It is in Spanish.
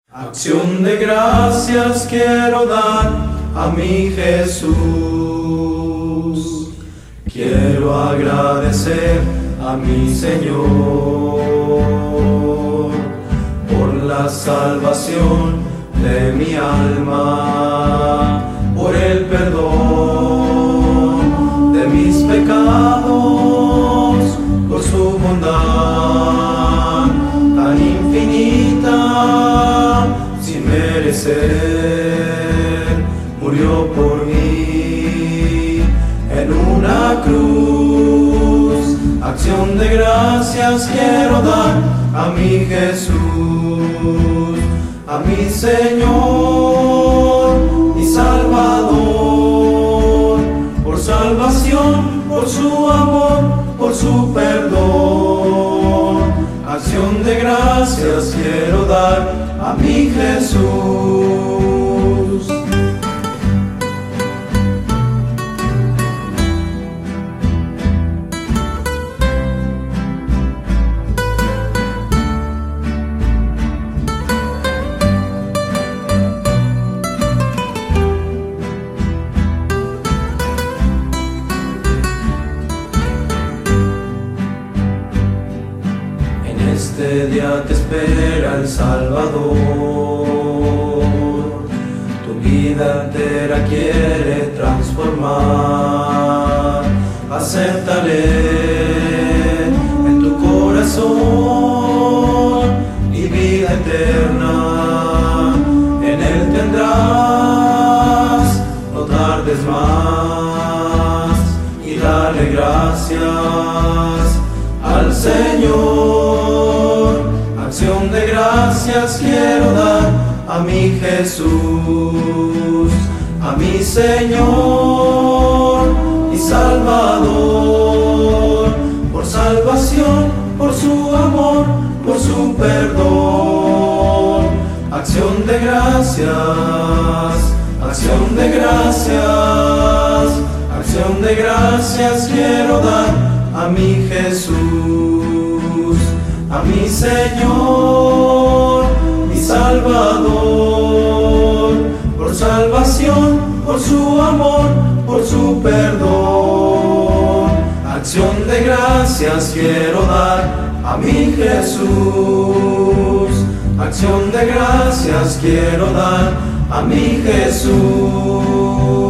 Acción de gracias quiero dar a mi Jesús. Quiero agradecer a mi Señor por la salvación de mi alma, por el perdón de mis pecados, por su bondad tan infinita, sin merecer, murió por mí en una cruz. Acción de gracias quiero dar a mi Jesús, a mi Señor y Salvador, por salvación, por su amor, por su perdón. Acción de gracias quiero dar a mi Jesús. Este día te espera el Salvador, tu vida entera quiere transformar. Acéptale en tu corazón y vida eterna en Él tendrás. No tardes más y dale gracias al Señor. Acción de gracias quiero dar a mi Jesús, a mi Señor y Salvador, por salvación, por su amor, por su perdón. Acción de gracias, acción de gracias, acción de gracias quiero dar a mi Jesús, a mi Señor y Salvador, por salvación, por su amor, por su perdón. Acción de gracias quiero dar a mi Jesús, acción de gracias quiero dar a mi Jesús.